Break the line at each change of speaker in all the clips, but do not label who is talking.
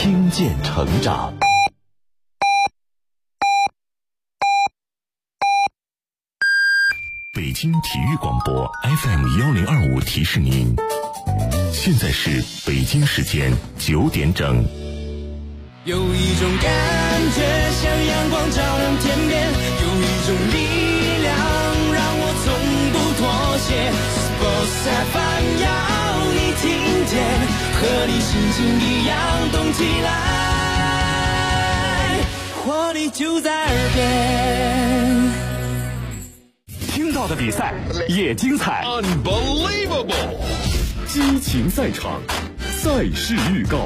听见成长。北京体育广播 FM1025 提示您，现在是北京时间9点整。
有一种感觉像阳光照亮天边，有一种力量让我从不妥协。Sports FM 要你听见，和你心情一样动起来，活力就在耳边。
听到的比赛也精彩
Unbelievable
激情赛场，赛事预告。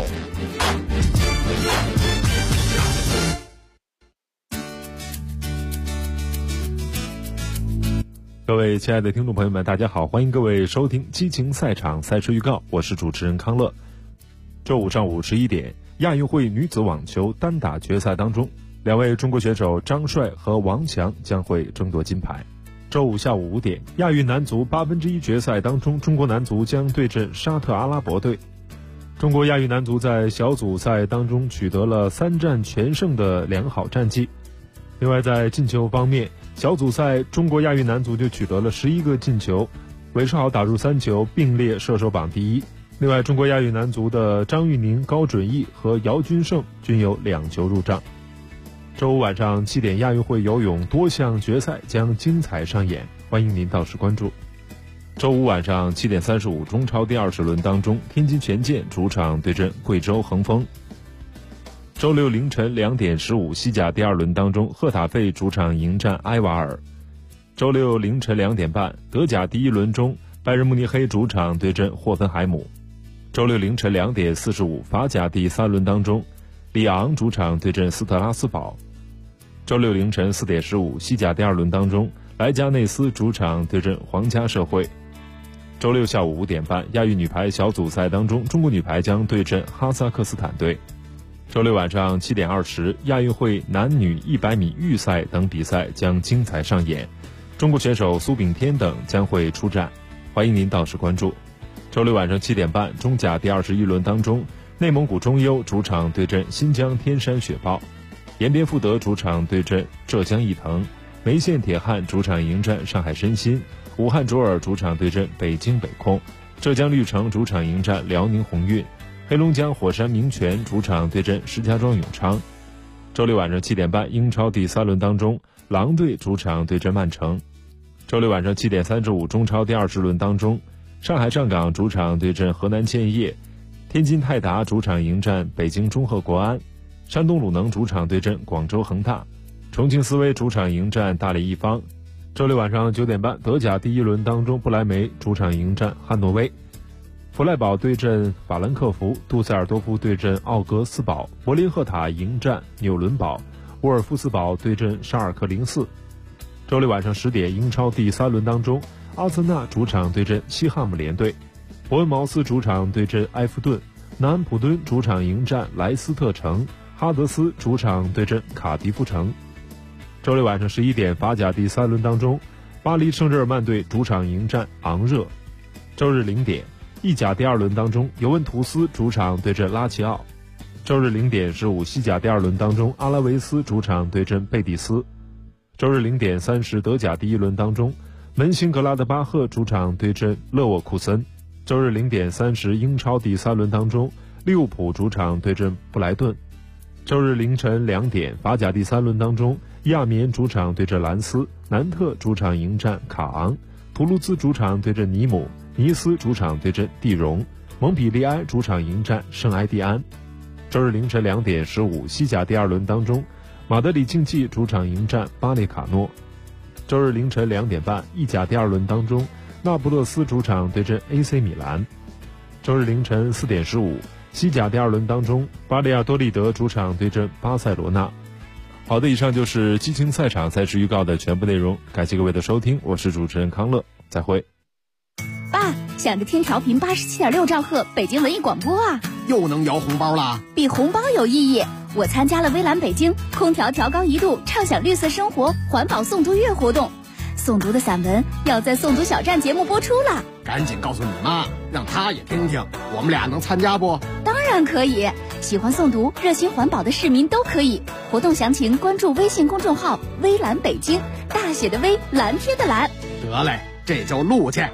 各位亲爱的听众朋友们，大家好，欢迎各位收听激情赛场赛事预告，我是主持人康乐。周五上午11点，亚运会女子网球单打决赛当中，两位中国选手张帅和王强将会争夺金牌。周五下午5点，亚运男足1/8决赛当中，中国男足将对阵沙特阿拉伯队。中国亚运男足在小组赛当中取得了3战全胜的良好战绩。另外在进球方面，小组赛中国亚运男足就取得了11个进球，韦世豪打入3球，并列射手榜第一。另外中国亚运男足的张玉宁、高准翼和姚军胜均有2球入账。周五晚上7点，亚运会游泳多项决赛将精彩上演，欢迎您到时关注。周五晚上7点35，中超第20轮当中，天津权健主场对阵贵州恒丰。周六凌晨2点15，西甲第2轮当中，赫塔费主场迎战埃瓦尔。周六凌晨2点半，德甲第1轮中，拜仁慕尼黑主场对阵霍芬海姆。周六凌晨2点45，法甲第3轮当中，里昂主场对阵斯特拉斯堡。周六凌晨4点15，西甲第2轮当中，莱加内斯主场对阵皇家社会。周六下午5点半，亚运女排小组赛当中，中国女排将对阵哈萨克斯坦队。周六晚上7点20，亚运会男女100米预赛等比赛将精彩上演，中国选手苏炳添等将会出战，欢迎您到时关注。周六晚上7点半，中甲第21轮当中，内蒙古中优主场对阵新疆天山雪豹，延边富德主场对阵浙江毅腾，梅县铁汉主场迎战上海申鑫，武汉卓尔主场对阵北京北控，浙江绿城主场迎战辽宁宏运，黑龙江火山明泉主场对阵石家庄永昌。周六晚上7点半，英超第3轮当中，狼队主场对阵曼城。周六晚上7点35，中超第20轮当中，上海上港主场对阵河南建业，天津泰达主场迎战北京中赫国安，山东鲁能主场对阵广州恒大，重庆斯威主场迎战大连一方。周六晚上9点半，德甲第1轮当中，不莱梅主场迎战汉诺威，弗赖堡对阵法兰克福，杜塞尔多夫对阵奥格斯堡，柏林赫塔迎战纽伦堡，沃尔夫斯堡对阵沙尔克04。周六晚上10点，英超第3轮当中，阿森纳主场对阵西汉姆联队，伯恩茅斯主场对阵埃弗顿，南安普敦主场迎战莱斯特城，哈德斯主场对阵卡迪夫城。周六晚上11点，法甲第3轮当中，巴黎圣日耳曼队主场迎战昂热。周日0点，意甲第2轮当中，尤文图斯主场对阵拉齐奥。周日0点15，西甲第2轮当中，阿拉维斯主场对阵贝蒂斯。周日0点30，德甲第1轮当中，门兴格拉德巴赫主场对阵勒沃库森。周日0点30，英超第3轮当中，利物浦主场对阵布莱顿。周日凌晨2点，法甲第3轮当中，亚眠主场对阵兰斯，南特主场迎战卡昂，图卢兹主场对阵尼姆，尼斯主场对阵蒂荣，蒙彼利埃主场迎战圣埃蒂安。周日凌晨2点15，西甲第2轮当中，马德里竞技主场迎战巴列卡诺。周日凌晨2点半，意甲第2轮当中，那不勒斯主场对阵 AC 米兰。周日凌晨4点15，西甲第2轮当中，巴利亚多利德主场对阵巴塞罗那。好的，以上就是激情赛场赛事预告的全部内容，感谢各位的收听，我是主持人康乐，再会。
爸，想着听调频87.6兆赫北京文艺广播啊，
又能摇红包啦！
比红包有意义。我参加了微蓝北京空调调高1度畅享绿色生活环保诵读月活动，诵读的散文要在诵读小站节目播出了。
赶紧告诉你妈，让她也听听，我们俩能参加不？
当然可以， 喜欢诵读、热心环保的市民都可以。活动详情关注微信公众号“微蓝北京”，大写的微，蓝天的蓝。
得嘞，这就录去。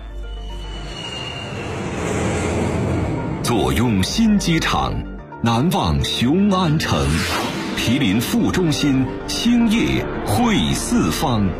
坐拥新机场，难忘雄安城，毗邻副中心，兴业汇四方。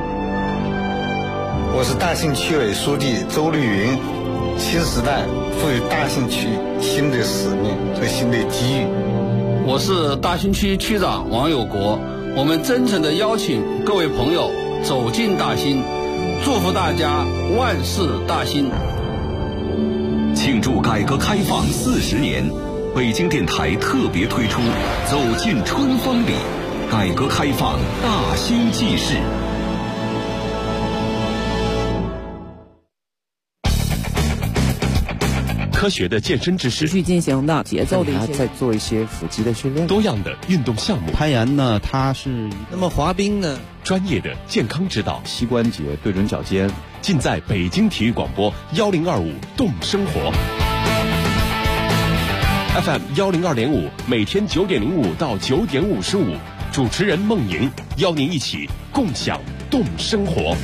我是大兴区委书记周绿云。新时代赋予大兴区新的使命和新的机遇。
我是大兴区区长王有国，我们真诚地邀请各位朋友走进大兴，祝福大家万事大兴。
庆祝改革开放40年，北京电台特别推出《走进春风里》，改革开放大兴纪事。科学的健身知识，
持续进行的节奏的一些，
在做一些腹肌的训练，
多样的运动项目。
攀岩呢，它是
那么滑冰呢，
专业的健康指导，
膝关节对准脚尖，
尽在北京体育广播1025动生活 FM 102.5，每天9点05到9点55，主持人孟莹邀您一起共享动生活。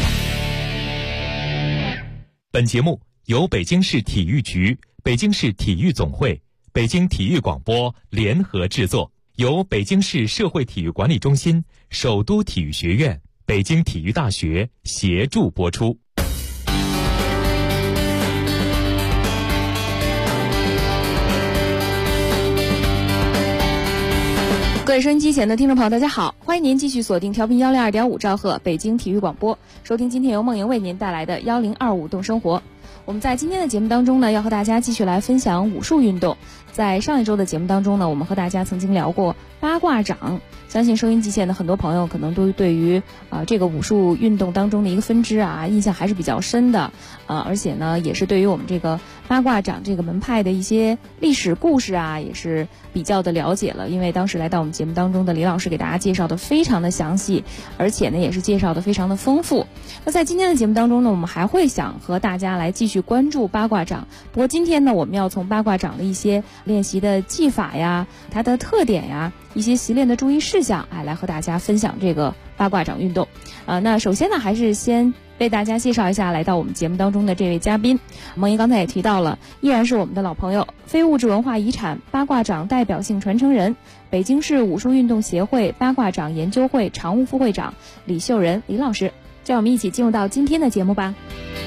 本节目由北京市体育局、北京市体育总会、北京体育广播联合制作，由北京市社会体育管理中心、首都体育学院、北京体育大学协助播出。
各位收音机前的听众朋友，大家好，欢迎您继续锁定调频102.5兆赫北京体育广播，收听今天由梦莹为您带来的1025动生活。我们在今天的节目当中呢，要和大家继续来分享武术运动。在上一周的节目当中呢，我们和大家曾经聊过八卦掌，相信收音机前的很多朋友可能都对于这个武术运动当中的一个分支印象还是比较深的，而且呢也是对于我们这个八卦掌这个门派的一些历史故事也是比较的了解了。因为当时来到我们节目当中的李老师给大家介绍的非常的详细，而且呢也是介绍的非常的丰富。那在今天的节目当中呢，我们还会想和大家来继续关注八卦掌，不过今天呢我们要从八卦掌的一些练习的技法呀、它的特点呀、一些习练的注意事项来和大家分享这个八卦掌运动。那首先呢还是先为大家介绍一下来到我们节目当中的这位嘉宾。梦莹刚才也提到了，依然是我们的老朋友，非物质文化遗产八卦掌代表性传承人，北京市武术运动协会八卦掌研究会常务副会长李秀仁李老师。让我们一起进入到今天的节目吧。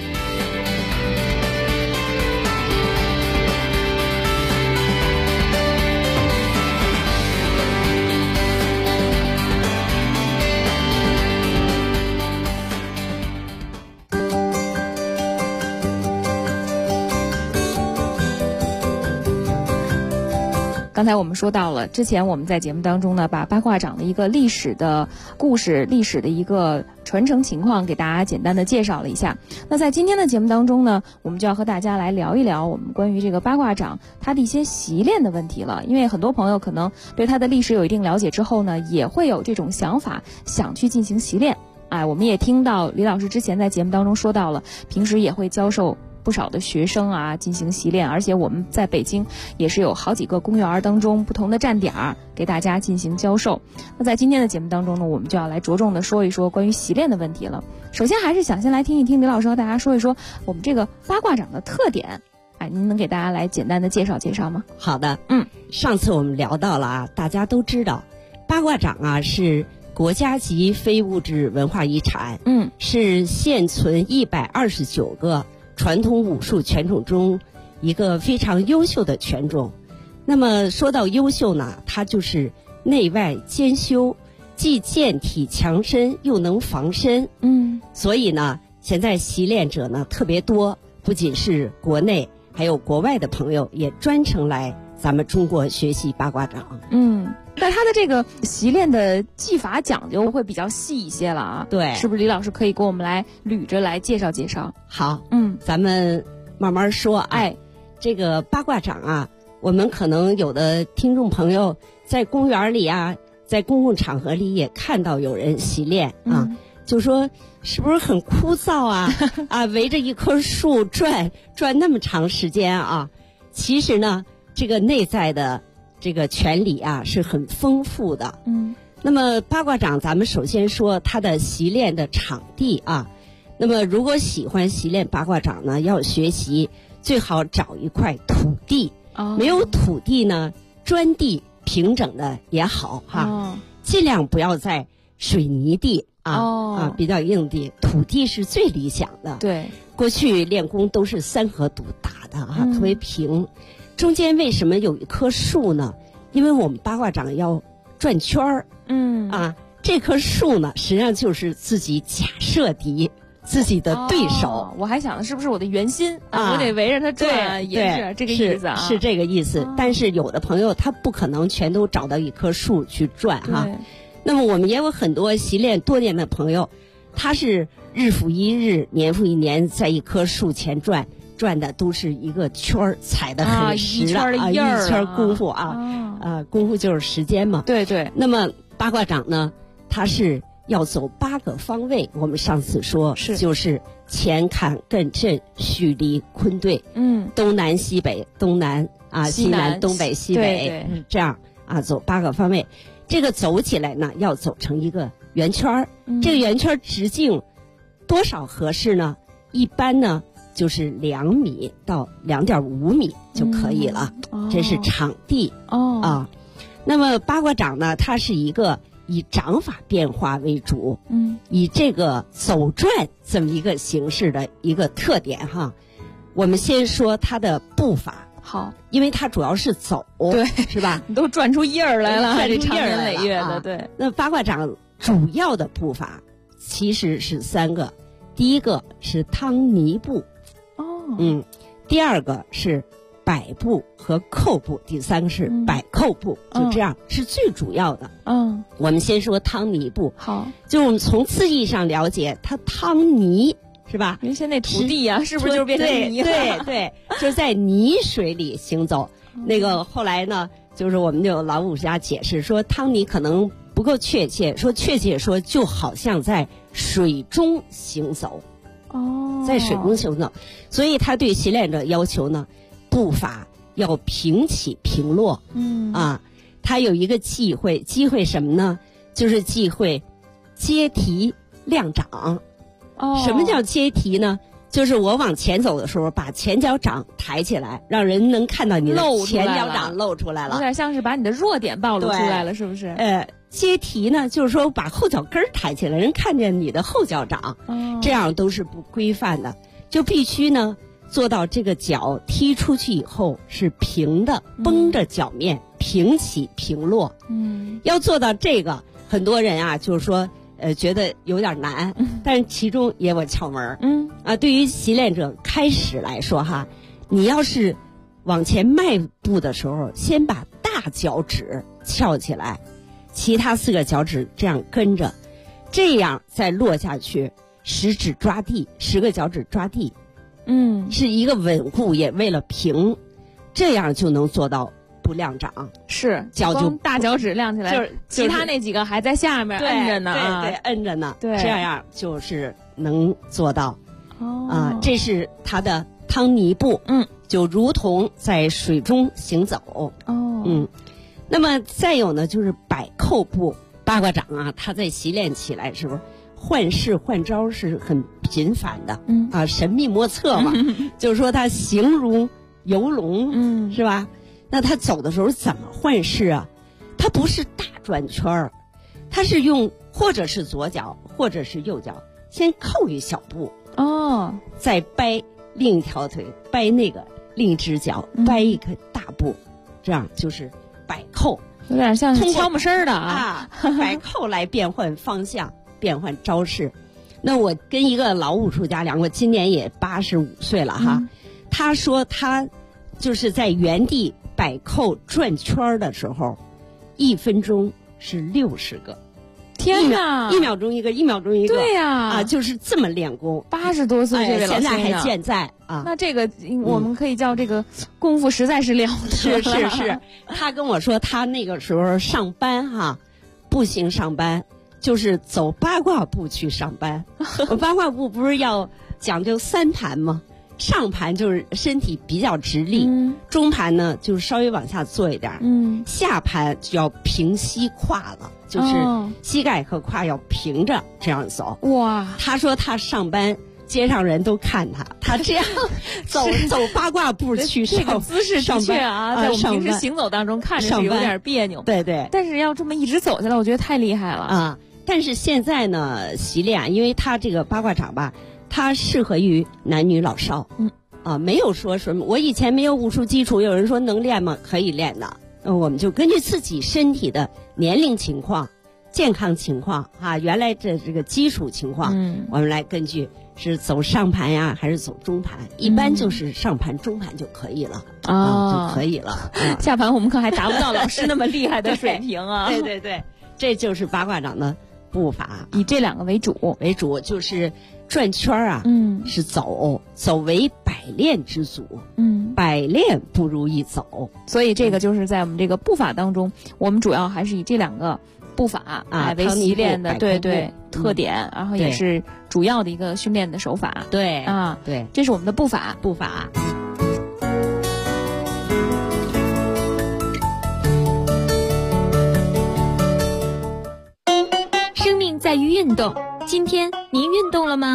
刚才我们说到了，之前我们在节目当中呢，把八卦掌的一个历史的故事、历史的一个传承情况给大家简单的介绍了一下。那在今天的节目当中呢，我们就要和大家来聊一聊我们关于这个八卦掌它的一些习练的问题了。因为很多朋友可能对它的历史有一定了解之后呢，也会有这种想法，想去进行习练。我们也听到李老师之前在节目当中说到了，平时也会教授不少的学生进行习练，而且我们在北京也是有好几个公园当中不同的站点给大家进行教授。那在今天的节目当中呢，我们就要来着重的说一说关于习练的问题了。首先还是想先来听一听李老师和大家说一说我们这个八卦掌的特点。您能给大家来简单的介绍介绍吗？
好的，上次我们聊到了大家都知道八卦掌是国家级非物质文化遗产，是现存129个传统武术拳种中一个非常优秀的拳种。那么说到优秀呢，它就是内外兼修，既健体强身又能防身。所以呢，现在习练者呢特别多，不仅是国内，还有国外的朋友也专程来咱们中国学习八卦掌。
但他的这个习练的技法讲究会比较细一些了
对，
是不是李老师可以给我们来捋着来介绍介绍？
好，咱们慢慢说。这个八卦掌我们可能有的听众朋友在公园里在公共场合里也看到有人习练就说是不是很枯燥围着一棵树转那么长时间其实呢，这个内在的这个权理啊是很丰富的。那么八卦掌，咱们首先说它的习练的场地啊。那么如果喜欢习练八卦掌呢，要学习最好找一块土地。没有土地呢，砖地平整的也好哈。尽量不要在水泥地比较硬地，土地是最理想的。
对，
过去练功都是三合土打的特别平。中间为什么有一棵树呢？因为我们八卦掌要转圈儿。这棵树呢，实际上就是自己假设敌。自己的对手，
我还想的是不是我的圆心我得围着它转，也是这个意思
是这个意思。但是有的朋友他不可能全都找到一棵树去转哈。那么我们也有很多习练多年的朋友，他是日复一日、年复一年在一棵树前转的都是一个圈儿，踩得很实了
一圈
功夫功夫就是时间嘛。
对对。
那么八卦掌呢，它是要走8个方位，我们上次说就是乾坎艮震巽离坤兑，东南西北，东南西南东北西北，这样走8个方位。这个走起来呢，要走成一个圆圈这个圆圈直径多少合适呢？一般呢就是2米到2.5米就可以了。这是场地那么八卦掌呢，它是一个以掌法变化为主，以这个走转这么一个形式的一个特点哈。我们先说它的步法，
好，
因为它主要是走，
对，
是吧？
你都转出印儿来了，
转出
这长
印儿
年累月的，对。
那八卦掌主要的步法其实是3个，第一个是汤泥步，第二个是摆步和扣步，第3个是摆扣步，就这样是最主要的。我们先说汤泥步，
好，
就我们从字义上了解，它汤泥是吧？
原先那土地呀，是不是就变成泥
了？对，就在泥水里行走。那个后来呢，就是我们有老武术家解释说，汤泥可能不够确切，确切说就好像在水中行走。在水中行走，所以他对习练者要求呢，步伐要平起平落。他有一个忌讳什么呢？就是忌讳接提亮掌。什么叫接提呢？就是我往前走的时候，把前脚掌抬起来，让人能看到你的前脚掌露出来了，
有点像是把你的弱点暴露出来了，是不是？
接提呢，就是说把后脚跟抬起来，人看见你的后脚掌，这样都是不规范的，就必须呢做到这个脚踢出去以后是平的，绷着脚面，平起平落。要做到这个，很多人就是说觉得有点难，但是其中也有窍门。对于习练者开始来说哈，你要是往前迈步的时候，先把大脚趾翘起来，其他4个脚趾这样跟着，这样再落下去，10指抓地，10个脚趾抓地，是一个稳固，也为了平，这样就能做到不亮掌。
是
脚就
大脚趾亮起来，就是其他那几个还在下面摁着呢，
对，摁着呢，对，这样就是能做到。这是它的汤泥步，就如同在水中行走。那么再有呢，就是摆扣步。八卦掌它在习练起来时候，换式换招是很频繁的，神秘莫测嘛。就是说它形如游龙，是吧？那他走的时候怎么换式啊？他不是大转圈儿，他是用或者是左脚或者是右脚先扣一小步，再掰另一条腿，掰那个另一只脚，掰一个大步，这样就是摆扣，
有点像是悄没声的
摆扣来变换方向，变换招式。那我跟一个老武术家聊过，今年也85岁了哈，他说他就是在原地摆扣转圈的时候，1分钟是60个。
天哪
！1秒钟一个，1秒钟一个。
对呀，
就是这么练功。
80多岁这位老先生，
现在还健在啊。
那这个我们可以叫这个功夫实在是了得。
是。他跟我说，他那个时候上班步行上班，就是走八卦步去上班。八卦步不是要讲究3盘吗？ 上盘就是身体比较直立，中盘呢就是稍微往下坐一点，下盘就要平膝胯了，就是膝盖和胯要平着这样走。
哇，
他说他上班街上人都看他这样走八卦步去上，
这个姿势的确啊，在我们平时行走当中看着是有点别扭，
对对，
但是要这么一直走下来，我觉得太厉害了
啊。但是现在呢，习练，因为他这个八卦掌吧，它适合于男女老少，没有说什么。我以前没有武术基础，有人说能练吗？可以练的。我们就根据自己身体的年龄情况、健康情况啊，原来这个基础情况，我们来根据是走上盘呀，还是走中盘？一般就是上盘、中盘就可以了就可以了。
下盘我们可还达不到老师那么厉害的水平啊！
对对对，这就是八卦掌的步法，
以这两个为主，
就是转圈啊，是走为百练之祖，百练不如一走，
所以这个就是在我们这个步法当中，我们主要还是以这两个步法为习练的，对对，特点，然后也是主要的一个训练的手法，
对
啊，
对，
这是我们的步法。
生命在于运动，今天您运动了吗？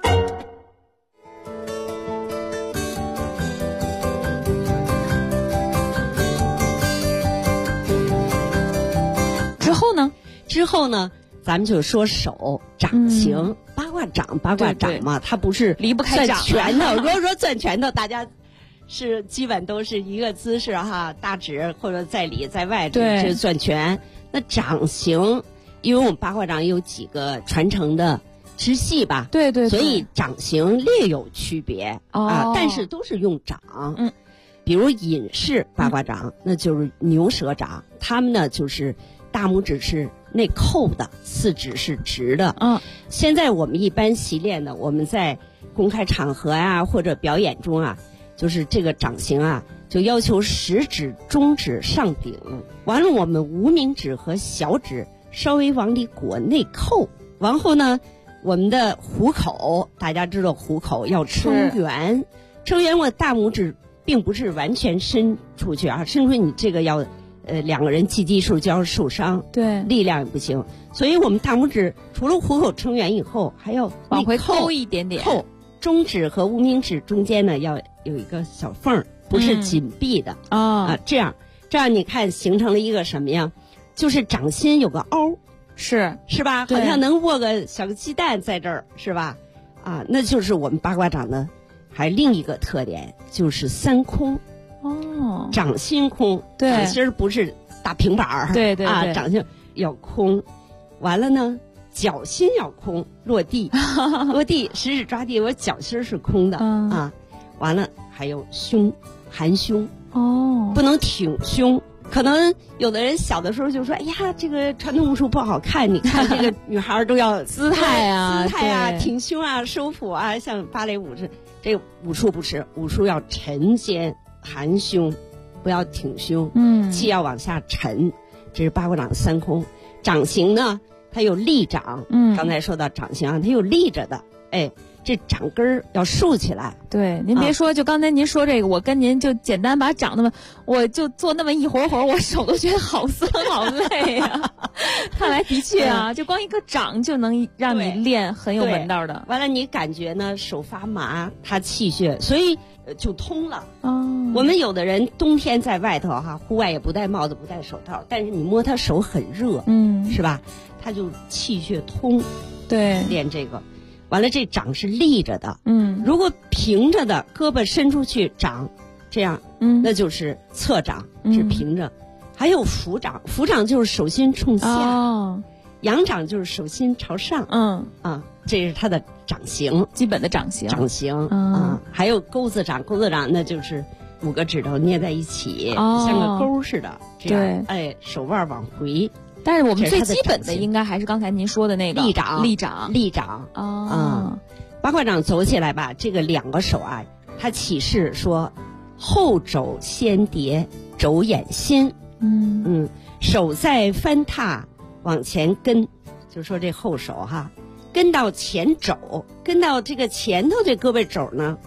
之后呢，咱们就说手掌形，八卦掌嘛，它不是
离不开掌
攥拳头。如果说攥拳头，大家是基本都是一个姿势哈，大指或者在里在外，这是攥拳。那掌形，因为我们八卦掌有几个传承的支系吧，
对，
所以掌形略有区别但是都是用掌。比如隐式八卦掌，那就是牛舌掌，他们呢就是大拇指是内扣的，四指是直的。现在我们一般习练的，我们在公开场合啊或者表演中啊，就是这个掌形啊，就要求食指、中指上顶，完了我们无名指和小指稍微往里裹内扣，然后呢，我们的虎口，大家知道虎口要撑圆，我大拇指并不是完全伸出去啊，伸出你这个要。两个人技击术就要受伤，
对，
力量也不行，所以我们大拇指除了虎口撑圆以后，还要
往回扣一点点，
中指和无名指中间呢要有一个小缝，不是紧闭的这样你看形成了一个什么呀？就是掌心有个凹，是吧？好像能握个小个鸡蛋在这儿，是吧？那就是我们八卦掌的还另一个特点，就是三空。掌心空，掌心不是大平板儿，
对，
掌心要空，完了呢，脚心要空，落地，食指抓地，我脚心是空的完了还有胸，含胸不能挺胸。可能有的人小的时候就说：“哎呀，这个传统武术不好看，你看这个女孩都要
姿态啊，
挺胸啊，收腹啊，像芭蕾舞这个武术不是，武术要沉肩。”含胸，不要挺胸，既要往下沉，这是八卦掌的三空。掌形呢，它有立掌，刚才说到掌形它有立着的，这掌根儿要竖起来。
对，您别说，就刚才您说这个，我跟您就简单把掌我就做那么一会儿，我手都觉得好酸好累呀。看来的确啊，就光一个掌就能让你练很有门道的。
完了，你感觉呢手发麻，它气血，所以就通了。我们有的人冬天在外头户外也不戴帽子不戴手套，但是你摸他手很热，是吧？他就气血通，
对，
练这个。完了，这掌是立着的，如果平着的，胳膊伸出去掌，这样，那就是侧掌，是平着。还有俯掌，俯掌就是手心冲下，仰掌就是手心朝上，这是它的掌形，
基本的掌形。
还有钩子掌，钩子掌那就是5个指头捏在一起，像个钩似的，这样，手腕往回。
但是我们最基本的应该还是刚才您说的那个立掌
八卦掌走起来吧，这个2个手啊，它起势说后肘先叠，肘眼心，手在翻踏往前跟，就说这后手跟到前肘，跟到这个前头这胳膊肘呢，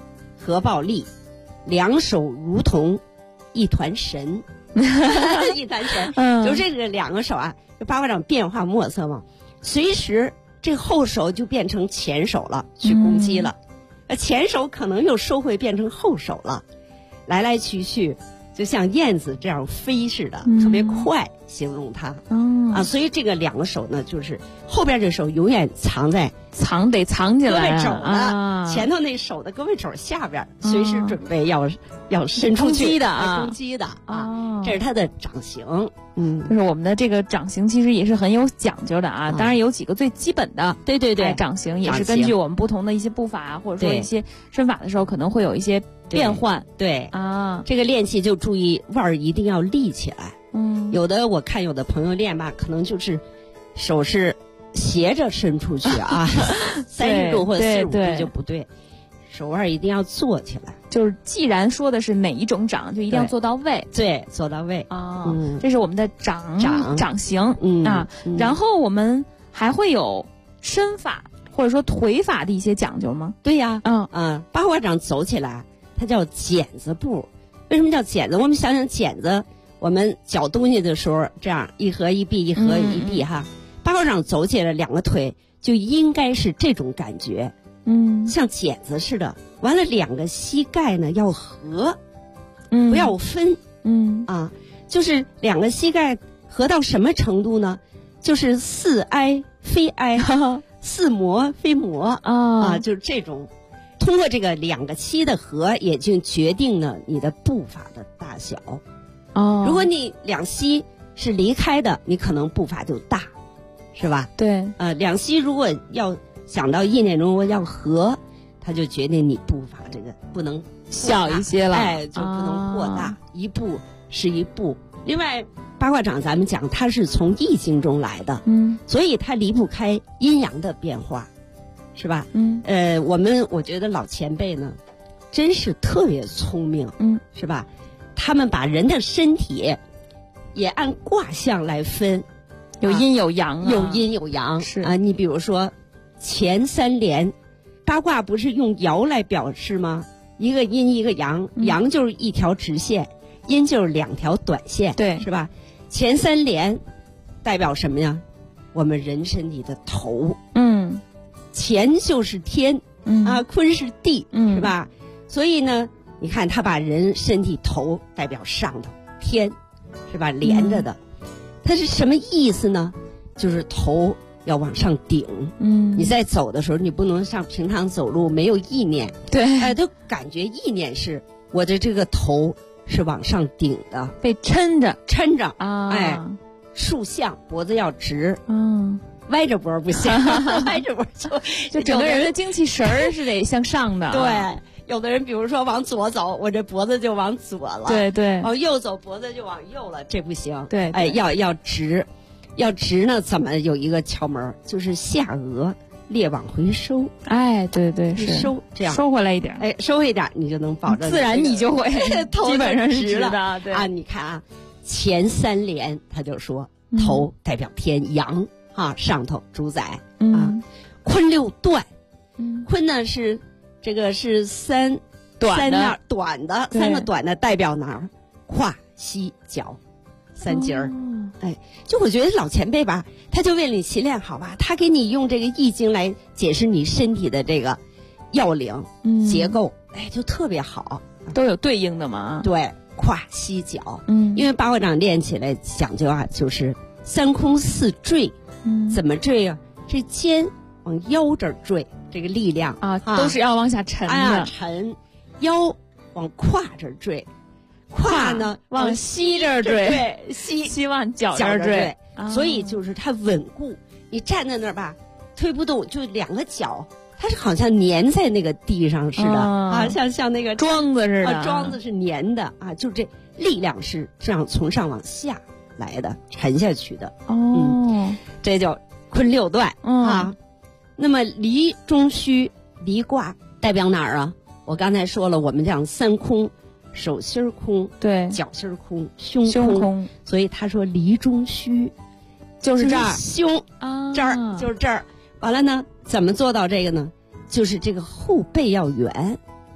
合抱立，两手如同一团神，一团神，就这个两个手啊，就八卦掌变化莫测嘛，随时这后手就变成前手了，去攻击了，前手可能又收回变成后手了，来来去去。就像燕子这样飞似的，特别快，形容它。所以这个两个手呢，就是后边这手永远藏起来
胳
膊肘的，前头那手的胳膊肘下边，随时准备要伸出去攻击的啊。这是它的掌形。
就是我们的这个掌形其实也是很有讲究的啊。当然有几个最基本的，
对，
掌形也是根据我们不同的一些步伐或者说一些身法的时候，可能会有一些变换。
对啊，这个练气就注意腕儿一定要立起来。有的我看有的朋友练吧，可能就是手是斜着伸出去啊，30度或者45度就不对，手腕一定要坐起来。
就是既然说的是哪一种掌，就一定要做到位。
对，做到位
啊。这是我们的掌形啊。然后我们还会有身法或者说腿法的一些讲究吗？
对呀，八卦掌走起来它叫剪子步。为什么叫剪子？我们想想剪子，我们搅东西的时候这样一合一闭一合一闭哈，八卦掌走起来两个腿就应该是这种感觉，像剪子似的。完了两个膝盖呢要合，不要分，就是两个膝盖合到什么程度呢？就是似挨非挨，似磨非磨啊，就是这种。通过这个两个膝的合，也就决定了你的步伐的大小。如果你两膝是离开的，你可能步伐就大，是吧？
对。
两膝如果要想到意念中要合，它就决定你步伐这个不能
小一些了，
就不能过大，一步是一步。另外，八卦掌咱们讲它是从易经中来的，所以它离不开阴阳的变化。是吧？我觉得老前辈呢，真是特别聪明，是吧？他们把人的身体也按卦象来分，
有阴有阳，
有阴有阳
是
啊。你比如说前三连，八卦不是用爻来表示吗？一个阴一个阳，阳就是一条直线，阴就是两条短线，
对，
是吧？前三连代表什么呀？我们人身体的头，乾就是天，坤是地，是吧？所以呢，你看他把人身体头代表上头天，是吧？连着的，它是什么意思呢？就是头要往上顶。你在走的时候，你不能像平常走路没有意念，
对，
都感觉意念是我的这个头是往上顶的，
被抻着
啊，竖向，脖子要直，歪着脖不行，歪着脖
就整个人的精气神儿是得向上的。
对，有的人比如说往左走，我这脖子就往左了；
对，
往右走，脖子就往右了，这不行。
对，
要直，要直呢，怎么有一个窍门？就是下颚裂往回收。
对，是
收这样
收回来一点，
收回一点，你就能保证
自然你就会基本上是
直
的。对
啊，你看啊，前三连他就说头代表天阳。上头主宰坤六断，坤呢是这个是三短的三个短的代表哪儿？胯、膝、脚三节儿。就我觉得老前辈吧，他就为了你勤练好吧，他给你用这个易经来解释你身体的这个要领、结构，就特别好，
都有对应的嘛。
对，胯、膝、脚，因为八卦掌练起来讲究啊，就是三空四坠。怎么坠啊？这肩往腰这儿坠，这个力量
都是要往下沉的。
沉，腰往胯这儿坠，胯呢
往膝这儿坠，
对，
膝往脚这儿坠。
所以就是它稳固。你站在那儿吧，推不动，就两个脚，它是好像粘在那个地上似的像那个
桩子似的。
桩子是粘的就这力量是这样从上往下来的，沉下去的。这叫坤六断那么离中虚，离卦代表哪儿啊？我刚才说了，我们讲三空，手心空，
对，
脚心空，胸空。所以他说离中虚，
就是这儿，
胸这儿就是这儿。完了呢，怎么做到这个呢？就是这个后背要圆，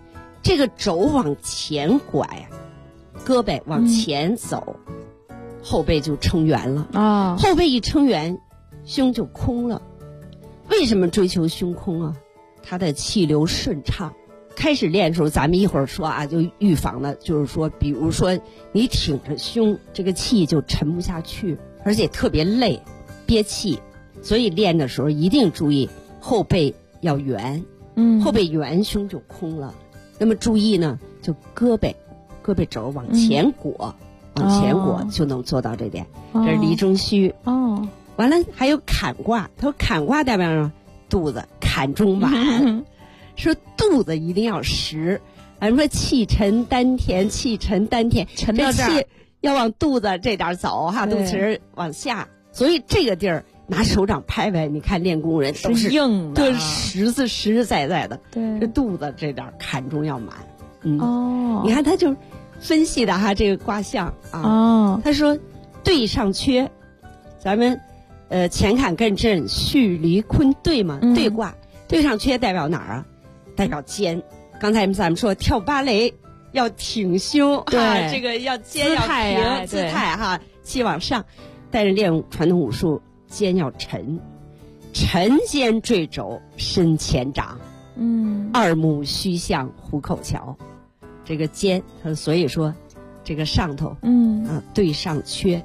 这个肘往前拐，胳膊往前走，后背就撑圆了啊。后背一撑圆，胸就空了。为什么追求胸空啊？它的气流顺畅。开始练的时候，咱们一会儿说啊，就预防了，就是说，比如说你挺着胸，这个气就沉不下去，而且特别累，憋气。所以练的时候一定注意后背要圆，后背圆，胸就空了。那么注意呢，就胳膊肘往前裹，往前裹就能做到这点。这是离中虚。完了还有坎卦，他说坎卦代表呢肚子坎中满。说肚子一定要实，咱们说气沉丹田，气沉丹田，
沉到这儿，
气要往肚子这点走哈，肚脐往下，所以这个地儿拿手掌拍拍，你看练功人都是
硬的，
对，实实在在的。
对，
这肚子这点坎中要满。你看他就分析的哈这个卦象啊。他说兑上缺，咱们乾坎艮震巽离坤兑嘛，兑卦兑上缺代表哪儿啊？代表肩。刚才咱们说跳芭蕾要挺胸，对，这个要肩要平姿态哈，气往上。但是练传统武术，肩要沉，沉肩坠肘，身前掌。二目虚向，虎口桥。这个肩，所以说这个上头，对上缺，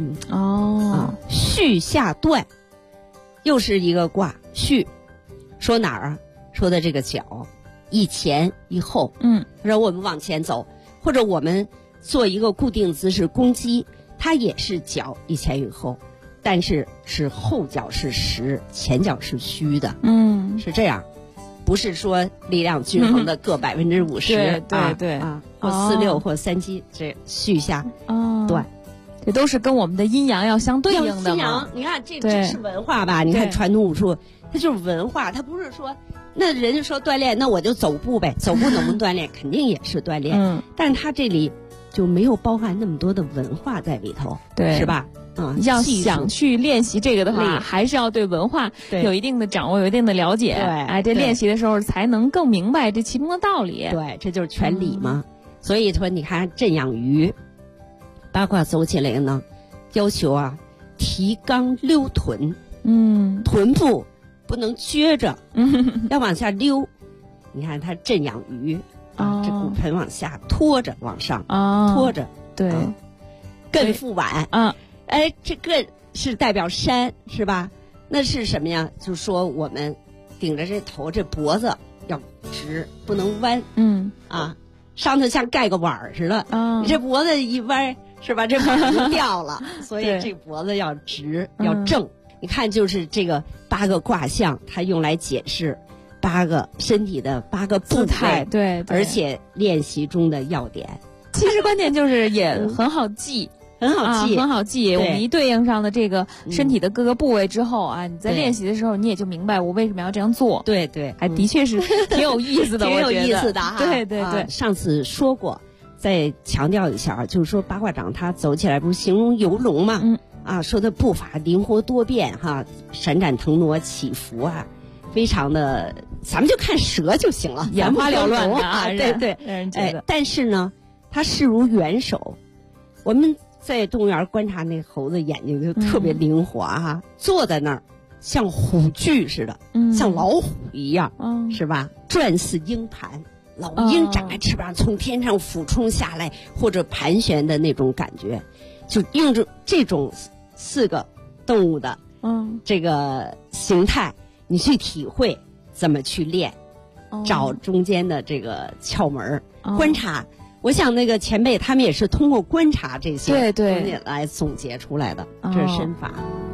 巽下断，又是一个卦巽，说哪儿啊？说的这个脚一前一后，他说我们往前走，或者我们做一个固定姿势攻击，它也是脚一前一后，但是是后脚是实，前脚是虚的，是这样，不是说力量均衡的各50%，对或46或37，这巽下断。
这都是跟我们的阴阳要相对应的嘛。
你看这是文化吧？你看传统武术，它就是文化，它不是说那人家说锻炼，那我就走步呗，走步能不能锻炼？肯定也是锻炼，但是它这里就没有包含那么多的文化在里头，对，是吧？
要想去练习这个的话，还是要对文化有一定的掌握，有一定的了解。对，这练习的时候才能更明白这其中的道理。
对，这就是全理嘛。所以说，你看震养鱼。八卦走起来呢，要求啊，提肛溜臀，臀部不能撅着，要往下溜。你看它震养鱼这骨盆往下拖着，往上拖着，对，艮复碗这艮是代表山是吧？那是什么呀？就是说我们顶着这头，这脖子要直，不能弯，上头像盖个碗似的，你这脖子一弯。是吧？这碗就掉了，所以这脖子要直要正。你看，就是这个8个卦象，它用来解释8个身体的8个部位，对，而且练习中的要点。
其实关键就是也很好记，很好记。我们一对应上的这个身体的各个部位之后啊，你在练习的时候，你也就明白我为什么要这样做。
对对，
还的确是挺有意思的，
挺有意思的哈。
对对对，
上次说过。再强调一下，就是说八卦掌它走起来不是形容游龙吗？说它步伐灵活多变哈，闪展腾挪起伏啊，非常的，咱们就看蛇就行了，
眼花缭乱
啊，对对，让人觉得。但是呢，它势如元首。我们在动物园观察那猴子眼睛就特别灵活哈，坐在那儿像虎踞似的，像老虎一样，是吧？转似鹰盘。老鹰展开翅膀从天上俯冲下来，或者盘旋的那种感觉，就用着这种4个动物的这个形态，你去体会怎么去练，找中间的这个窍门观察。我想那个前辈他们也是通过观察这些东西来总结出来的，这是身法。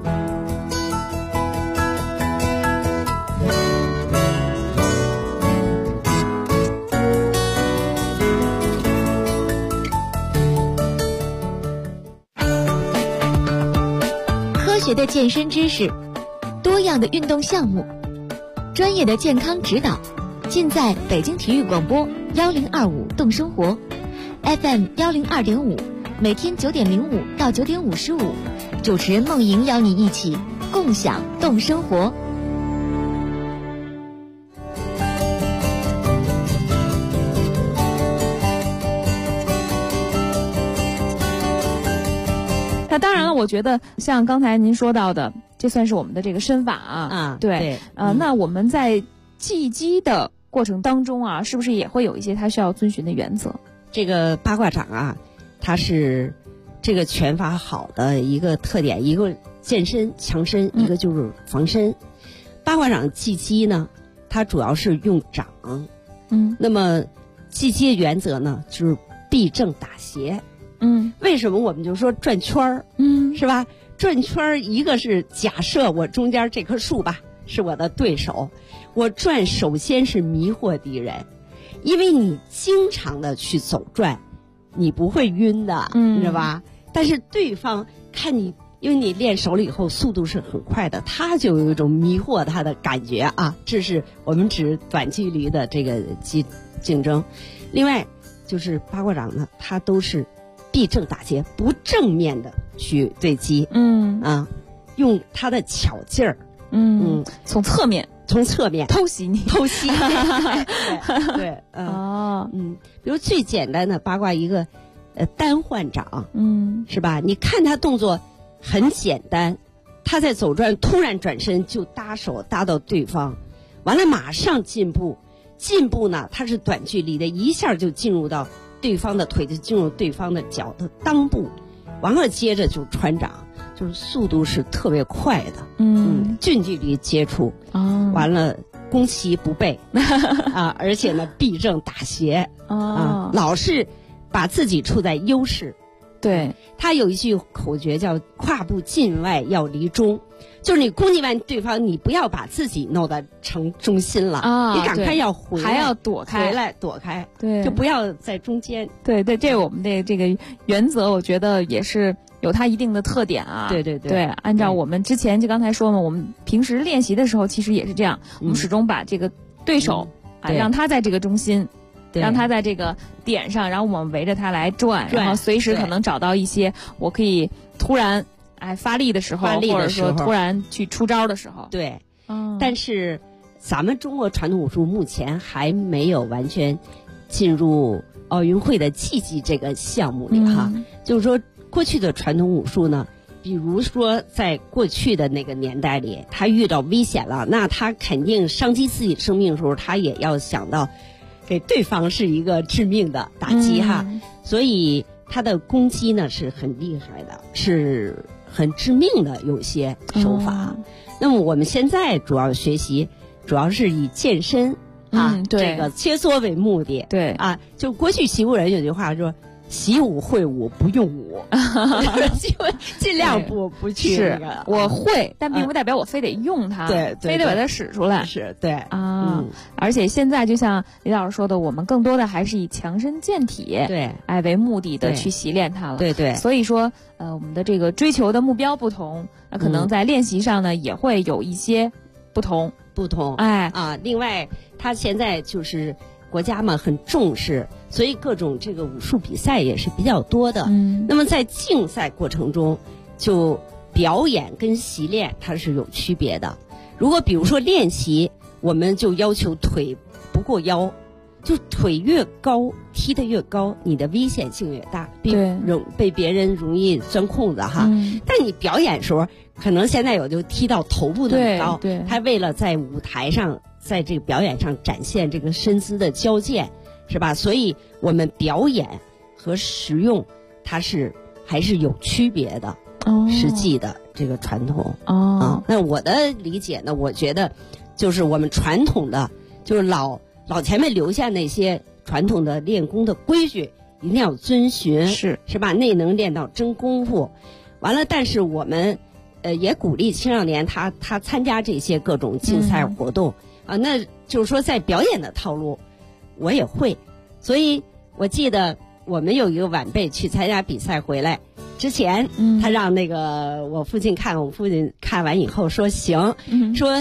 科学的健身知识，多样的运动项目，专业的健康指导，尽在北京体育广播1025动生活 FM 102.5，每天9点05到9点55，主持人梦莹邀你一起共享动生活。
我觉得像刚才您说到的，这算是我们的这个身法啊。对。那我们在技击的过程当中啊，是不是也会有一些它需要遵循的原则？
这个八卦掌啊，它是这个拳法好的一个特点，一个健身强身，一个就是防身。八卦掌技击呢，它主要是用掌。那么技击的原则呢，就是避正打斜。为什么我们就说转圈儿？是吧？转圈儿，一个是假设我中间这棵树吧是我的对手，我转首先是迷惑敌人，因为你经常的去走转，你不会晕的，知道吧？但是对方看你，因为你练熟了以后速度是很快的，他就有一种迷惑他的感觉啊。这是我们指短距离的这个竞争。另外就是八卦掌呢，它都是避正打斜，不正面的去对击，用它的巧劲儿，
从侧面偷袭你，
对，比如最简单的八卦一个单换掌，是吧？你看他动作很简单，他在走转突然转身就搭手搭到对方，完了马上进步呢，他是短距离的，一下就进入到对方的腿，就进入对方的脚的裆部，完了接着就穿掌，就是速度是特别快的，近距离接触，完了攻其不备啊，而且呢避正打斜老是把自己处在优势。
对，
他有一句口诀叫跨步进外要离中，就是你攻击完对方，你不要把自己弄得成中心了，你赶快要回来，
还要躲开，
对，就不要在中间。
对，这我们的这个原则，我觉得也是有它一定的特点啊。对，按照我们之前就刚才说嘛，我们平时练习的时候其实也是这样，我们始终把这个对手让他在这个中心。让他在这个点上，然后我们围着他来转，然后随时可能找到一些我可以突然发力的时候，或者说突然去出招的时候。
对，但是咱们中国传统武术目前还没有完全进入奥运会的技击这个项目里哈。就是说，过去的传统武术呢，比如说在过去的那个年代里，他遇到危险了，那他肯定伤及自己生命的时候，他也要想到给对方是一个致命的打击哈，所以他的攻击呢是很厉害的，是很致命的有些手法。那么我们现在主要学习，主要是以健身这个切磋为目的。
对
就过去习武人有句话说，习武会武不用武，尽量不去那个。
我会，但并不代表我非得用它，非得把它使出来。
是对
而且现在就像李老师说的，我们更多的还是以强身健体为目的的去习练它了。
对，
所以说我们的这个追求的目标不同，那可能在练习上呢也会有一些不同。
另外他现在就是国家嘛很重视，所以各种这个武术比赛也是比较多的。那么在竞赛过程中，就表演跟习练它是有区别的。如果比如说练习，我们就要求腿不过腰，就腿越高踢得越高，你的危险性越大，被别人容易钻空子哈。但你表演的时候，可能现在有就踢到头部那么高，他为了在舞台上，在这个表演上展现这个身姿的矫健，是吧？所以我们表演和实用，它是还是有区别的。实际的这个传统那我的理解呢，我觉得就是我们传统的，就是老前辈留下那些传统的练功的规矩，一定要遵循，是吧？内能练到真功夫。完了，但是我们也鼓励青少年他参加这些各种竞赛活动那就是说在表演的套路我也会，所以我记得我们有一个晚辈去参加比赛回来之前，他让那个我父亲看，我父亲看完以后说行，说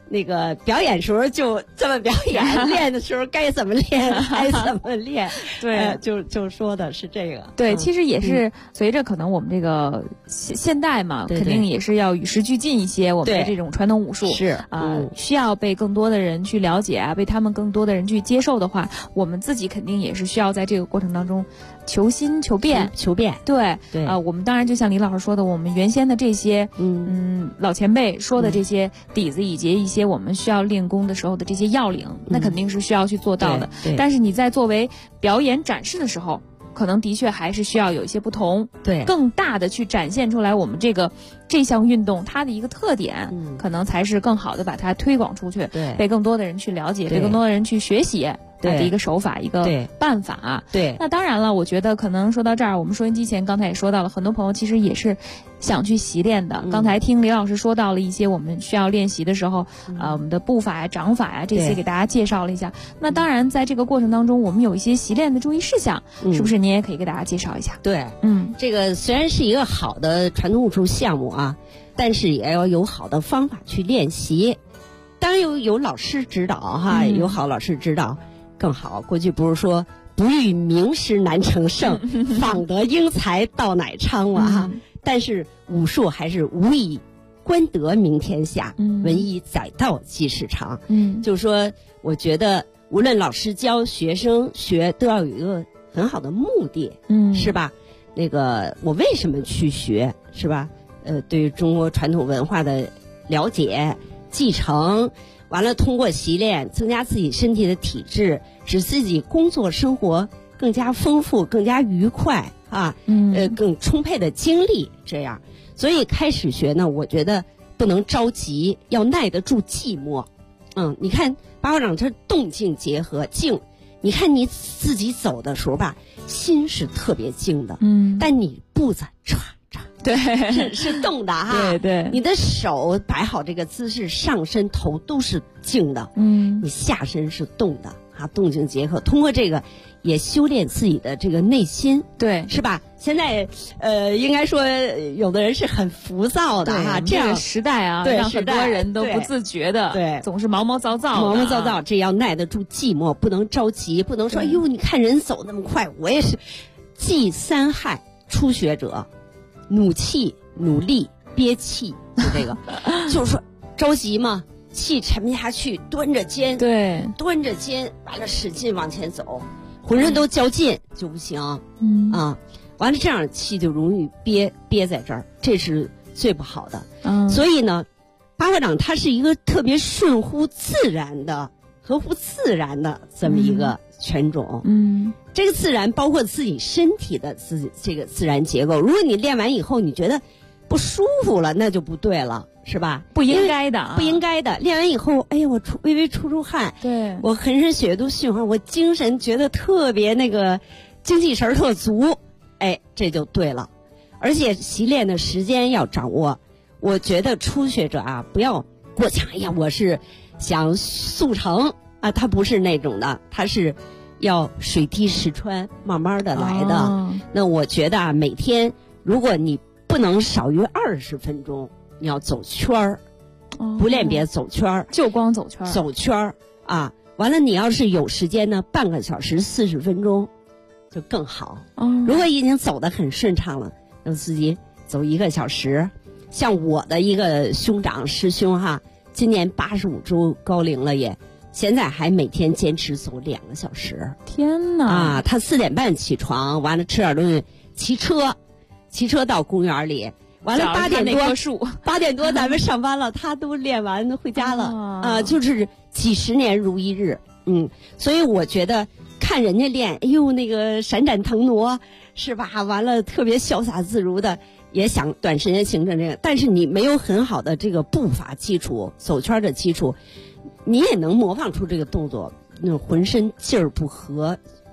那个表演时候就这么表演，练的时候该怎么练该怎么练。
对，
就说的是这个。
对，其实也是随着可能我们这个现代嘛，肯定也是要与时俱进一些。我们的这种传统武术
是
需要被更多的人去了解啊，被他们更多的人去接受的话，我们自己肯定也是需要在这个过程当中求新求变。对，我们当然就像李老师说的，我们原先的这些老前辈说的这些底子，以及一些我们需要练功的时候的这些要领，那肯定是需要去做到的。但是你在作为表演展示的时候，可能的确还是需要有一些不同，更大的去展现出来我们这项运动它的一个特点，可能才是更好的把它推广出去，被更多的人去了解，被更多的人去学习。的一个手法，一个办法。那当然了，我觉得可能说到这儿，我们收音机前刚才也说到了，很多朋友其实也是想去习练的。刚才听李老师说到了一些我们需要练习的时候，我们的步法呀、掌法呀这些给大家介绍了一下。那当然，在这个过程当中，我们有一些习练的注意事项，是不是您也可以给大家介绍一下？
对，这个虽然是一个好的传统武术项目啊，但是也要有好的方法去练习。当然有老师指导哈，有好老师指导。更好，过去不是说不遇名师难成圣，访得英才道乃昌嘛哈。但是武术还是无以官德名天下，文以载道济世长。就是说，我觉得无论老师教学生学，都要有一个很好的目的，是吧？那个我为什么去学，是吧？对于中国传统文化的了解、继承。完了，通过习练增加自己身体的体质，使自己工作生活更加丰富、更加愉快啊，更充沛的精力。这样，所以开始学呢，我觉得不能着急，要耐得住寂寞。你看八卦掌这动静结合，静，你看你自己走的时候吧，心是特别静的，但你步子唰。
对，
是动的哈。
对，
你的手摆好这个姿势，上身头都是静的，你下身是动的啊，动静结合。通过这个也修炼自己的这个内心，
对，
是吧？现在应该说有的人是很浮躁的哈，
这个时代啊，让很多人都不自觉的，
对，
总是毛毛躁躁，
这要耐得住寂寞，不能着急，不能说哎呦，你看人走那么快，我也是。忌三害，初学者。努气、努力、憋气，就这个，就是说着急嘛，气沉不下去，端着肩，端着肩，完了使劲往前走，浑身都较劲就不行，完了这样气就容易憋在这儿，这是最不好的。所以呢，八卦掌它是一个特别顺乎自然的、合乎自然的这么一个拳种。这个自然包括自己身体的这个自然结构。如果你练完以后你觉得不舒服了，那就不对了，是吧？
不应该的，
不应该的。练完以后，哎呀，我微微出汗，
对，
我浑身血都循环，我精神觉得特别那个精气神特足，哎，这就对了。而且习练的时间要掌握。我觉得初学者啊，不要过强。哎呀，我是想速成啊，他不是那种的，他是。要水滴石穿，慢慢的来的。那我觉得啊，每天如果你不能少于20分钟，你要走圈儿，不练别走圈儿，
就光走圈儿，
走圈儿啊。完了，你要是有时间呢，半个小时40分钟就更好。如果已经走得很顺畅了，让自己走1个小时。像我的一个兄长师兄哈，今年85周高龄了也。现在还每天坚持走2个小时，
天哪！
啊，他4点半起床，完了吃点东西，骑车到公园里，完了8点多咱们上班了，他都练完回家了啊，就是几十年如一日，所以我觉得看人家练，哎呦那个闪展腾挪是吧？完了特别潇洒自如的，也想短时间形成这个，但是你没有很好的这个步伐基础、走圈的基础。你也能模仿出这个动作，那浑身劲儿不合，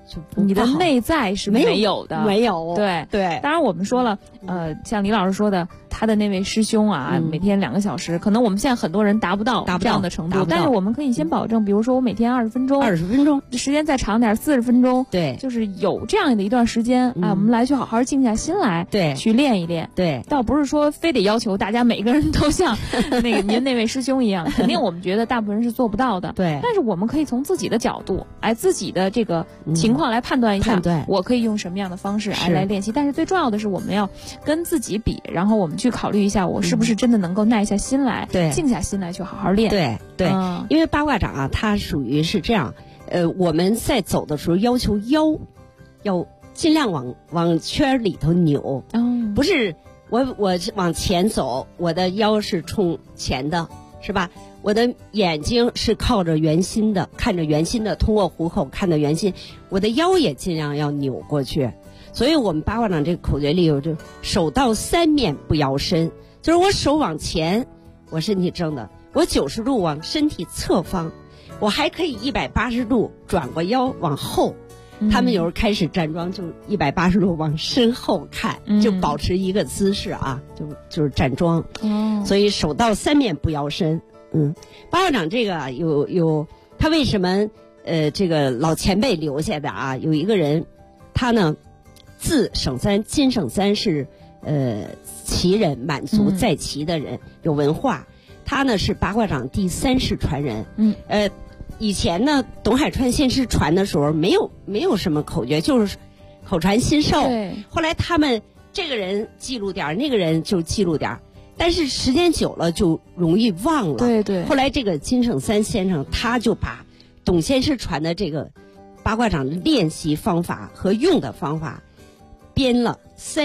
你的内在是没有的，
没有。
对
对，
当然我们说了，像李老师说的，他的那位师兄啊，每天2个小时，可能我们现在很多人达不到这样的程度，但是我们可以先保证，比如说我每天20分钟
，20分钟，
时间再长点，40分钟，
对，
就是有这样的一段时间啊，我们来去好好静下心来，
对，
去练一练，
对，
倒不是说非得要求大家每个人都像那个您那位师兄一样，肯定我们觉得大部分人是做不到的，
对，
但是我们可以从自己的角度，自己的这个情况来判断一下，我可以用什么样的方式来练习，但是最重要的是我们要跟自己比，然后我们去考虑一下，我是不是真的能够耐下心来，
对，
静下心来去好好练，
对，因为八卦掌啊，它属于是这样，我们在走的时候要求腰要尽量往圈里头扭，不是我往前走，我的腰是冲前的，是吧？我的眼睛是靠着圆心的，看着圆心的，通过虎口看着圆心，我的腰也尽量要扭过去。所以我们八卦掌这个口诀里有这手到3面不摇身，就是我手往前，我身体正的，我90度往身体侧方，我还可以180度转过腰往后。他们有时候开始站桩就180度往身后看，就保持一个姿势啊，就是站桩。所以手到3面不摇身。八卦掌这个有他为什么这个老前辈留下的啊？有一个人，他呢字省三，金省三是旗人，满族在旗的人，有文化。他呢是八卦掌第3世传人。以前呢，董海川先师传的时候，没有什么口诀，就是口传心授。后来他们这个人记录点，那个人就记录点，但是时间久了就容易忘了。对。后来这个金省三先生他就把董先师传的这个八卦掌练习方法和用的方法编了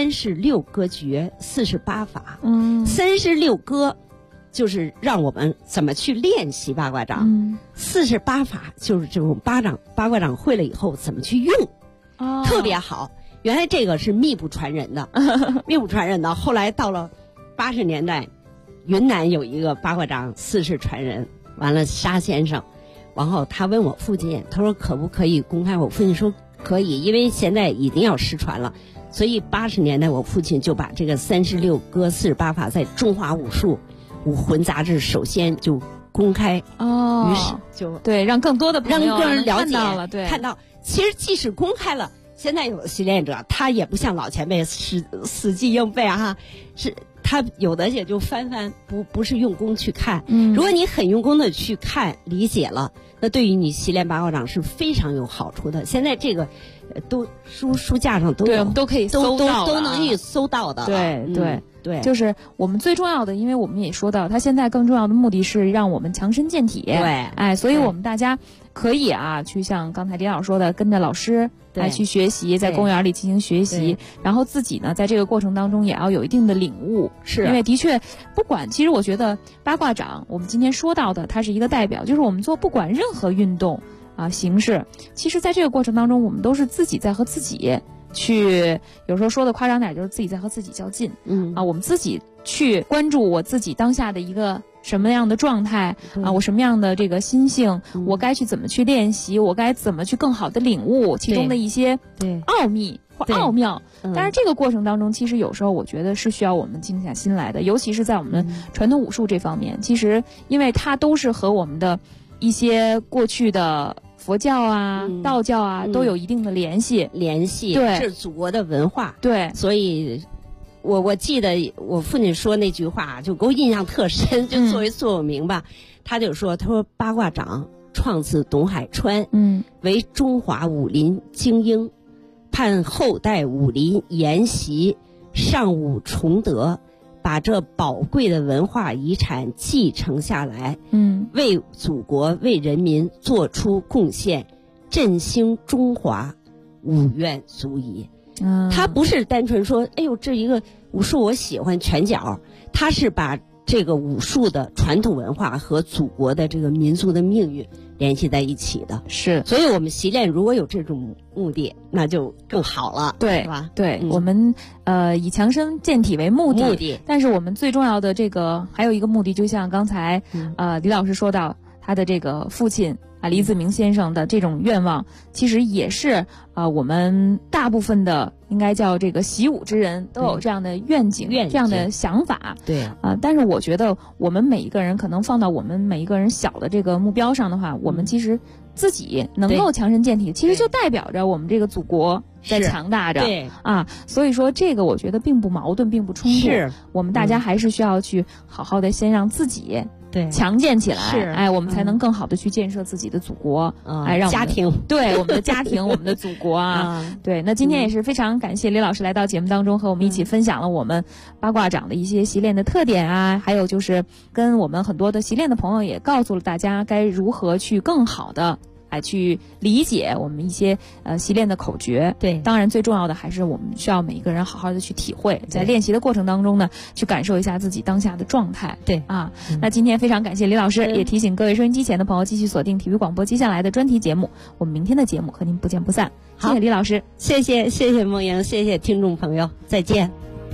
36歌诀48法。36歌就是让我们怎么去练习八卦掌，48法就是这种八卦掌会了以后怎么去用，特别好。原来这个是秘不传人的，秘不传人的。后来到了80年代，云南有一个八卦掌4世传人，完了沙先生，然后他问我父亲，他说可不可以公开？我父亲说可以，因为现在已经要失传了。所以80年代我父亲就把这个36歌48法在中华武术武魂杂志首先就公开，于是就
对让更多的朋友
让更人了解
了，对，
看到其实即使公开了，现在有的习练者他也不像老前辈死记硬背啊，是他有的也就翻翻，不是用功去看。如果你很用功的去看理解了，那对于你习练八卦掌是非常有好处的。现在这个都书架上都有，
对，我们都可以搜到，
都能去搜到的。
对，就是我们最重要的，因为我们也说到，它现在更重要的目的是让我们强身健体。
对，
所以我们大家可以去像刚才李老师说的，跟着老师去学习，在公园里进行学习，然后自己呢，在这个过程当中也要有一定的领悟。
是，
因为的确，其实我觉得八卦掌，我们今天说到的，它是一个代表，就是我们做不管任何运动形式，其实在这个过程当中，我们都是自己在和自己去，有时候说的夸张点，就是自己在和自己较劲。我们自己去关注我自己当下的一个什么样的状态我什么样的这个心性，我该去怎么去练习，我该怎么去更好的领悟其中的一些奥秘或奥妙。但是这个过程当中，其实有时候我觉得是需要我们静下心来的，尤其是在我们传统武术这方面，其实因为它都是和我们的一些过去的佛教道教都有一定的联系，对，
是祖国的文化，
对，
所以我记得我父亲说那句话就给我印象特深，就作为座右铭吧。他说八卦掌创自董海川，为中华武林精英，盼后代武林沿袭尚武崇德，把这宝贵的文化遗产继承下来，为祖国为人民做出贡献，振兴中华，无愿足矣。他不是单纯说哎呦这一个武术我喜欢拳脚，他是把这个武术的传统文化和祖国的这个民族的命运联系在一起的。
是，
所以我们习练如果有这种目的，那就更好了，
对，
是吧？
对，我们以强身健体为目的，但是我们最重要的这个还有一个目的，就像刚才李老师说到， 他的这个父亲李子明先生的这种愿望，其实也是我们大部分的应该叫这个习武之人都有这样的愿景、这样的想法。
对
但是我觉得我们每一个人可能放到我们每一个人小的这个目标上的话，我们其实自己能够强身健体，其实就代表着我们这个祖国在强大着。
对
所以说这个我觉得并不矛盾，并不冲突。
是
我们大家还是需要去好好的先让自己强健起来，
是
我们才能更好的去建设自己的祖国，让
家庭
对我们的家庭我们的祖国对。那今天也是非常感谢李老师来到节目当中，和我们一起分享了我们八卦掌的一些习练的特点还有就是跟我们很多的习练的朋友也告诉了大家该如何去更好的去理解我们一些习练的口诀。
对，
当然最重要的还是我们需要每一个人好好的去体会，在练习的过程当中呢，去感受一下自己当下的状态。
对
那今天非常感谢李老师，也提醒各位收音机前的朋友继续锁定体育广播接下来的专题节目，我们明天的节目和您不见不散。谢谢李老师，
谢谢梦莹，谢谢听众朋友，再见。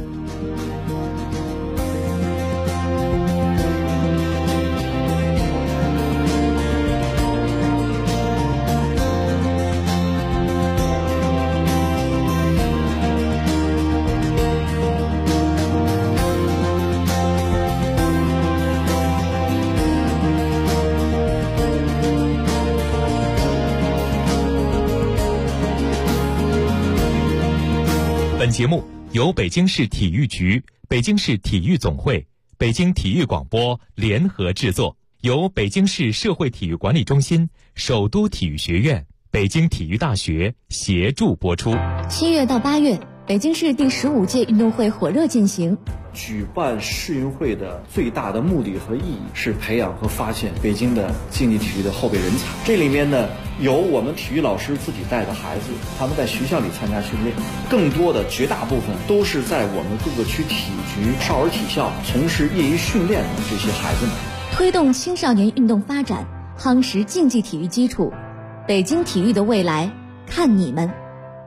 本节目由北京市体育局、北京市体育总会、北京体育广播联合制作，由北京市社会体育管理中心、首都体育学院、北京体育大学协助播出。
7月到8月，北京市第15届运动会火热进行。
举办世运会的最大的目的和意义是培养和发现北京的竞技体育的后备人才。这里面呢，有我们体育老师自己带的孩子，他们在学校里参加训练，更多的绝大部分都是在我们各个区体育局、少儿体校从事业余训练的这些孩子们。
推动青少年运动发展，夯实竞技体育基础，北京体育的未来，看你们。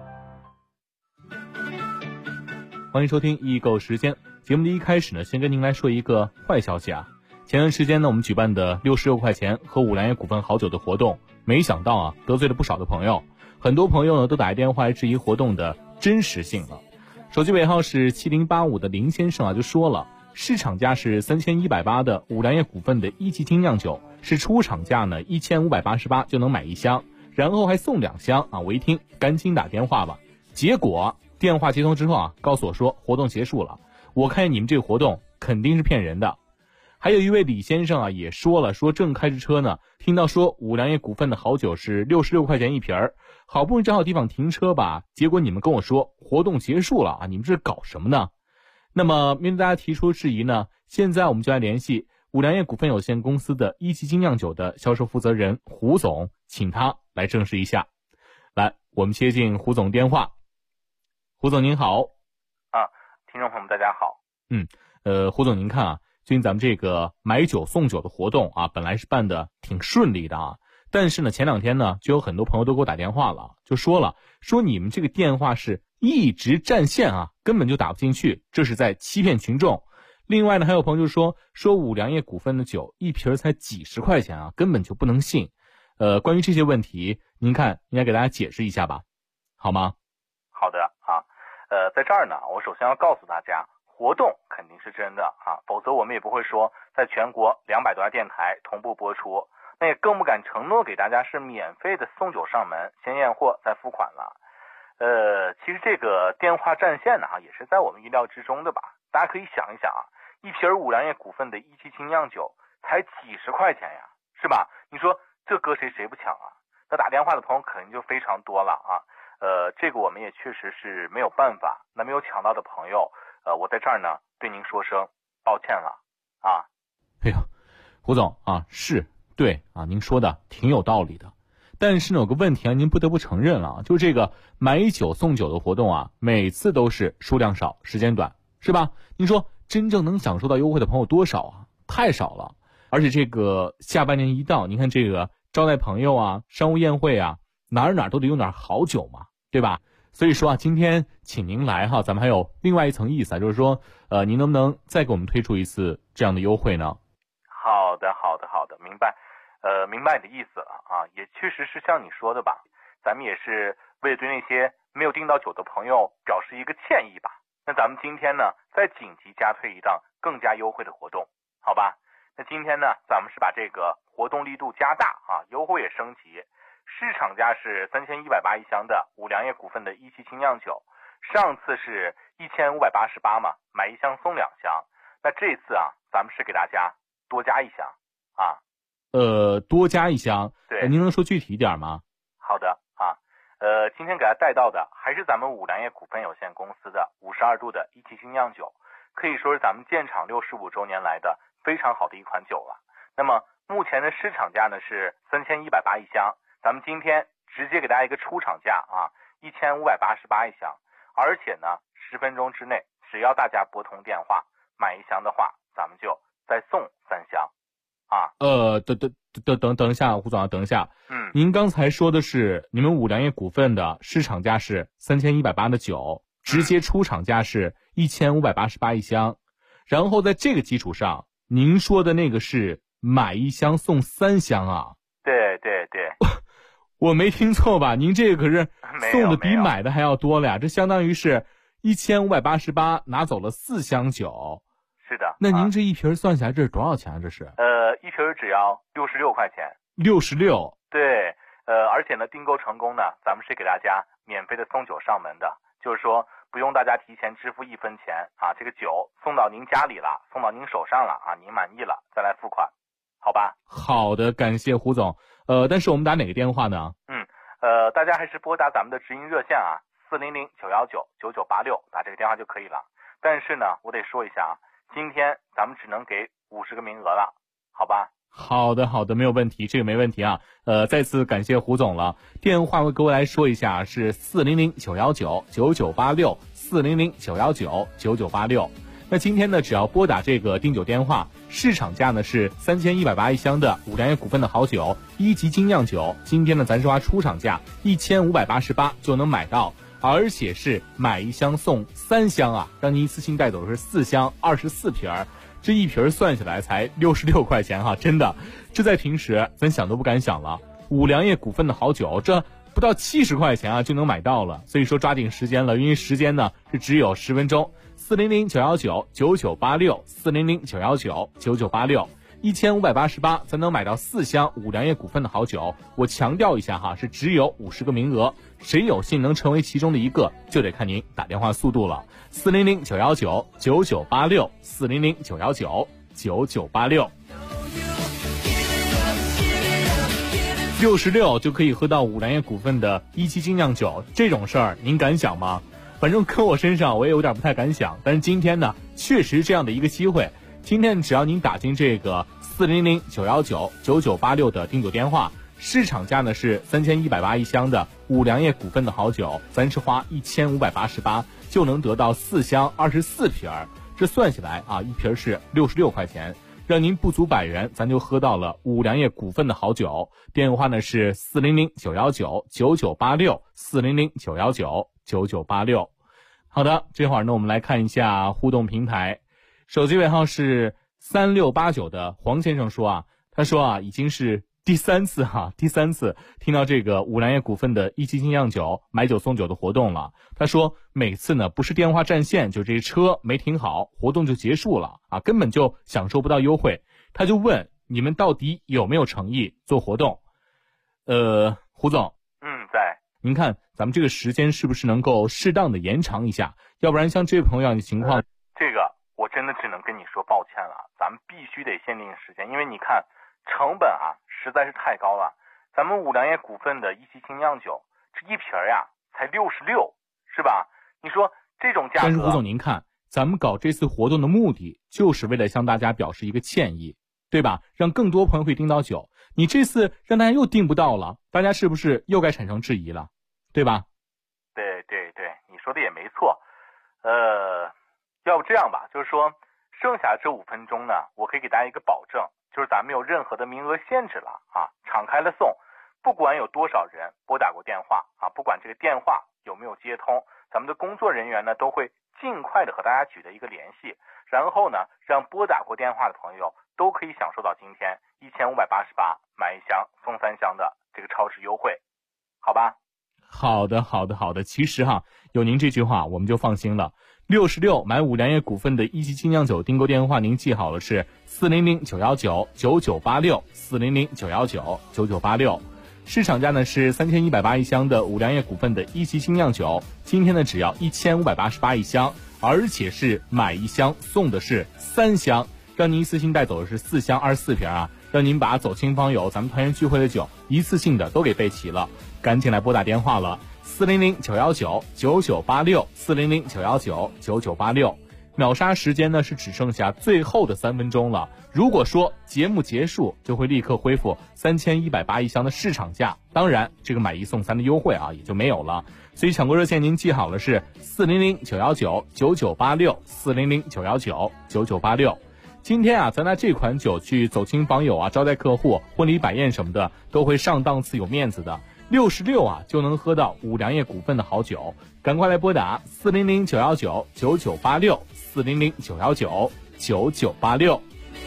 欢迎收听易购时间。节目的一开始呢，先跟您来说一个坏消息前段时间呢，我们举办的66块钱喝五粮液股份好酒的活动，没想到得罪了不少的朋友。很多朋友呢都打电话来质疑活动的真实性了。手机尾号是7085的林先生就说了，市场价是3180的五粮液股份的一级精酿酒，是出厂价呢1588就能买1箱，然后还送2箱我一听赶紧打电话吧。结果电话接通之后告诉我说活动结束了。我看见你们这个活动肯定是骗人的。还有一位李先生也说了，说正开着车呢，听到说五粮液股份的好酒是66块钱一瓶儿，好不容易找好地方停车吧，结果你们跟我说活动结束了你们这是搞什么呢？那么面对大家提出质疑呢，现在我们就来联系五粮液股份有限公司的一级精酿酒的销售负责人胡总，请他来证实一下。来，我们接进胡总电话。胡总您好。
听众朋友们大家好。
胡总您看最近咱们这个买酒送酒的活动本来是办的挺顺利的但是呢前2天呢就有很多朋友都给我打电话了，就说你们这个电话是一直占线根本就打不进去，这是在欺骗群众。另外呢还有朋友就说五粮液股份的酒一瓶才几十块钱根本就不能信。关于这些问题您看应该给大家解释一下吧，好吗？
好的在这儿呢，我首先要告诉大家，活动肯定是真的否则我们也不会说在全国200多家电台同步播出，那也更不敢承诺给大家是免费的送酒上门，先验货再付款了。其实这个电话占线呢也是在我们意料之中的吧。大家可以想一想一瓶五粮液股份的一级精酿酒才几十块钱呀，是吧？你说这搁谁不抢那打电话的朋友肯定就非常多了这个我们也确实是没有办法。那没有抢到的朋友我在这儿呢对您说声抱歉了
哎呦，胡总是对您说的挺有道理的。但是呢有个问题您不得不承认了，就是这个买酒送酒的活动每次都是数量少时间短，是吧？您说真正能享受到优惠的朋友多少太少了。而且这个下半年一到，您看这个招待朋友商务宴会哪都得用点好酒嘛，对吧？所以说今天请您来咱们还有另外一层意思就是说您能不能再给我们推出一次这样的优惠呢？
好的，明白。 明白你的意思了啊，也确实是像你说的吧，咱们也是为了对那些没有订到酒的朋友表示一个歉意吧。那咱们今天呢，再紧急加推一档更加优惠的活动，好吧？那今天呢，咱们是把这个活动力度加大啊，优惠也升级。市场价是3180一箱的五粮液股份的一期精酿酒，上次是1588嘛，买一箱送2箱。那这次啊，咱们是给大家多加一箱啊。
多加一箱。
对，
您能说具体一点吗？
好的啊，今天给大家带到的还是咱们五粮液股份有限公司的52度的一期精酿酒，可以说是咱们建厂65周年来的非常好的一款酒了。那么目前的市场价呢是3180一箱，咱们今天直接给大家一个出厂价啊，1588一箱，而且呢10分钟之内，只要大家拨通电话买一箱的话，咱们就再送3箱啊。
等一下，胡总，等一下。您刚才说的是你们五粮液股份的市场价是3180的酒，直接出厂价是1588一箱，然后在这个基础上，您说的那个是买一箱送3箱啊？
对对对。
我没听错吧？您这个可是送的比买的还要多了呀，这相当于是1588拿走了4箱酒。
是的。
那您这一瓶算下来这是多少钱啊？这是？
一瓶只要66块钱。
66。
对，而且呢，订购成功呢，咱们是给大家免费的送酒上门的，就是说不用大家提前支付1分钱啊，这个酒送到您家里了，送到您手上了啊，您满意了再来付款，好吧？
好的，感谢胡总。但是我们打哪个电话呢？
大家还是拨打咱们的直营热线啊，400-919-9986，打这个电话就可以了。但是呢，我得说一下啊，今天咱们只能给50个名额了，好吧？
好的，没有问题，这个没问题啊。再次感谢胡总了。电话我各位来说一下，是400-919-9986 400-919-9986。那今天呢，只要拨打这个订酒电话，市场价呢是3180一箱的五粮液股份的好酒1级精酿酒，今天呢咱是花出厂价1588就能买到，而且是买一箱送3箱啊，让您一次性带走的是4箱24瓶，这一瓶算下来才66块钱哈，真的，这在平时咱想都不敢想了。五粮液股份的好酒，这不到70块钱啊就能买到了，所以说抓紧时间了，因为时间呢是只有10分钟。400-919-9986 400-919-9986 1588才能买到4箱五粮液股份的好酒。我强调一下哈，是只有50个名额，谁有幸能成为其中的一个，就得看您打电话速度了。400-919-9986 400-919-9986 66就可以喝到五粮液股份的1期精酿酒，这种事儿您敢想吗？反正搁我身上我也有点不太敢想，但是今天呢确实这样的一个机会，今天只要您打进这个400-919-9986的订酒电话，市场价呢是3180一箱的五粮液股份的好酒，咱是花1588就能得到4箱24瓶，这算起来啊，一瓶是66块钱，让您不足100元咱就喝到了五粮液股份的好酒。电话呢是400-919-9986 400-919-9986。好的，这会儿呢我们来看一下互动平台，手机尾号是3689的黄先生说啊，他说啊已经是第三次听到这个五粮液股份的1期精酿酒买酒送酒的活动了。他说每次呢不是电话占线，就这车没停好，活动就结束了啊，根本就享受不到优惠。他就问你们到底有没有诚意做活动？胡总，
在。
您看咱们这个时间是不是能够适当的延长一下？要不然像这位朋友的情况，
这个我真的只能跟你说抱歉了，咱们必须得限定时间，因为你看成本啊实在是太高了。咱们五粮液股份的1期精酿酒，这一瓶呀才66，是吧？你说这种价格。
但是胡总您看，咱们搞这次活动的目的就是为了向大家表示一个歉意，对吧？让更多朋友会订到酒。你这次让大家又订不到了，大家是不是又该产生质疑了，对吧？
对，你说的也没错。要不这样吧，就是说剩下这5分钟呢，我可以给大家一个保证，就是咱没有任何的名额限制了啊，敞开了送，不管有多少人拨打过电话啊，不管这个电话有没有接通，咱们的工作人员呢都会尽快的和大家取得一个联系，然后呢让拨打过电话的朋友都可以享受到今天 1588买1箱送3箱的这个超值优惠，好吧？
好的。其实有您这句话我们就放心了。66买5粮液股份的一级精酿酒订购电话您记好了，是400-919-9986 400-919-9986。市场价呢是3180一箱的5粮液股份的一级精酿酒，今天呢只要1588一箱，而且是买1箱送的是3箱，让您一次性带走的是4箱24瓶让您把走亲访友咱们团圆聚会的酒一次性的都给备齐了。赶紧来拨打电话了，400-919-9986 400-919-9986。秒杀时间呢是只剩下最后的3分钟了，如果说节目结束就会立刻恢复3180一箱的市场价，当然这个买1送3的优惠也就没有了。所以抢购热线您记好了，是400-919-9986 400-919-9986。今天咱拿这款酒去走亲访友招待客户、婚礼摆宴什么的都会上档次有面子的。66就能喝到5粮液股份的好酒，赶快来拨打400-919-9986 400-919-9986。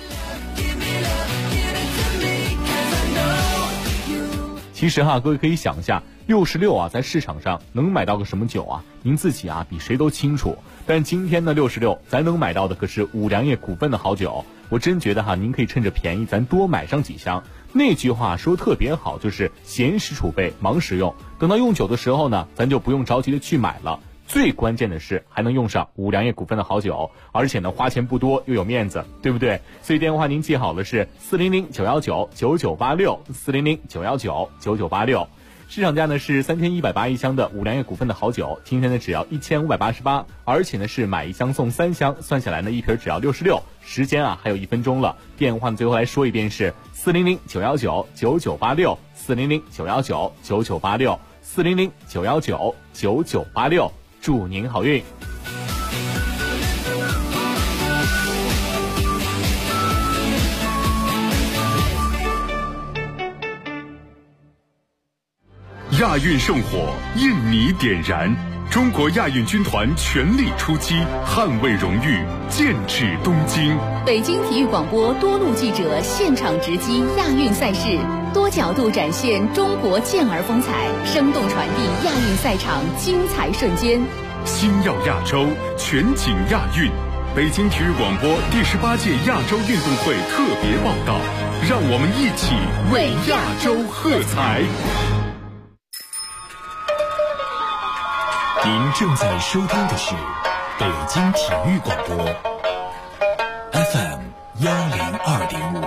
其实各位可以想一下，66在市场上能买到个什么酒您自己比谁都清楚。但今天呢66咱能买到的可是5粮液股份的好酒，我真觉得您可以趁着便宜咱多买上几箱。那句话说特别好，就是闲时储备忙时用，等到用酒的时候呢咱就不用着急的去买了。最关键的是还能用上5粮液股份的好酒，而且呢花钱不多又有面子，对不对？所以电话您记好了，是400-919-9986 400-919-9986。市场价呢是3180一箱的5粮液股份的好酒，今天呢只要1588，而且呢是买1箱送3箱，算下来呢一瓶只要66。时间还有1分钟了，电话呢最后来说一遍是400-919-9986 400-919-9986 400-919-9986。祝您好运。
亚运圣火，印尼点燃，中国亚运军团全力出击，捍卫荣誉，剑指东京。
北京体育广播多路记者现场直击亚运赛事，多角度展现中国健儿风采，生动传递亚运赛场精彩瞬间。
星耀亚洲，全景亚运。北京体育广播第18届亚洲运动会特别报道，让我们一起为亚洲喝彩。
您正在收听的是北京体育广播 FM 102.5。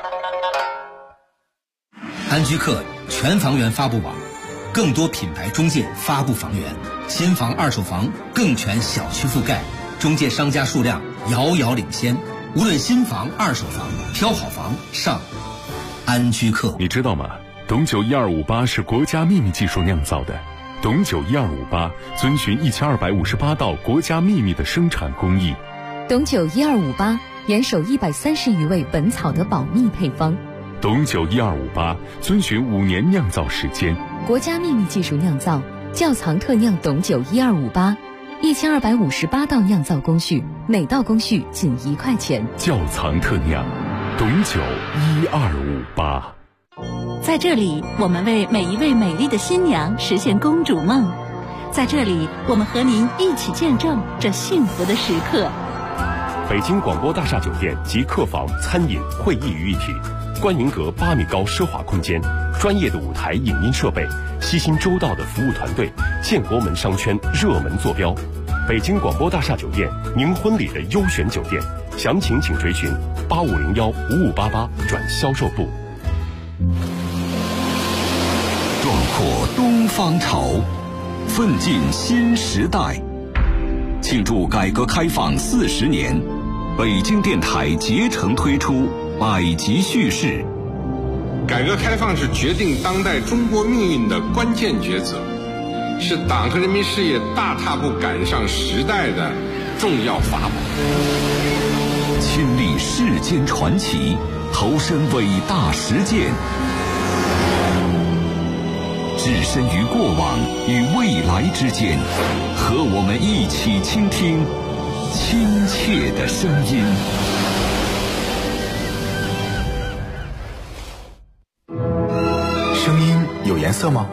安居客全房源发布网，更多品牌中介发布房源，新房二手房更全小区覆盖，中介商家数量遥遥领先。无论新房二手房，挑好房上安居客。
你知道吗？董酒1258是国家秘密技术酿造的。董酒1258遵循1258道国家秘密的生产工艺。
董酒1258严守130余味本草的保密配方。
董酒1258遵循5年酿造时间，
国家秘密技术酿造，窖藏特酿董酒1258，1258道酿造工序，每道工序仅1块钱。
窖藏特酿，董酒1258。
在这里，我们为每一位美丽的新娘实现公主梦。在这里，我们和您一起见证这幸福的时刻。
北京广播大厦酒店及客房、餐饮、会议于一体，观云阁8米高奢华空间，专业的舞台影音设备，悉心周到的服务团队，建国门商圈热门坐标。北京广播大厦酒店，您婚礼的优选酒店，详情请追寻8501-5588转销售部。
壮阔东方潮，奋进新时代。庆祝改革开放40年，北京电台竭诚推出百集叙事。
改革开放是决定当代中国命运的关键抉择，是党和人民事业大踏步赶上时代的重要法宝。
亲历世间传奇，投身伟大实践，置身于过往与未来之间，和我们一起倾听亲切的声音。
颜色吗？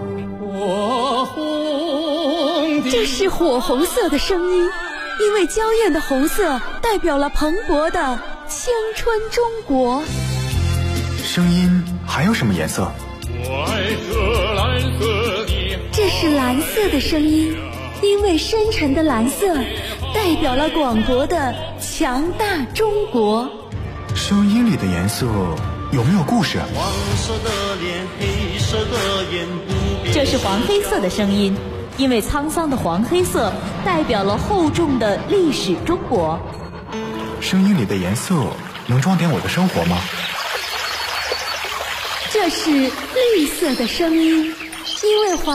这是火红色的声音，因为娇艳的红色代表了蓬勃的青春中国。
声音还有什么颜色？
这是蓝色的声音，因为深沉的蓝色代表了广博的强大中国。
声音里的颜色有没有故事？
黄色的脸，黑色的眼，
这是黄黑色的声音，因为沧桑的黄黑色代表了厚重的历史中国。
声音里的颜色能装点我的生活吗？
这是绿色的声音，因为黄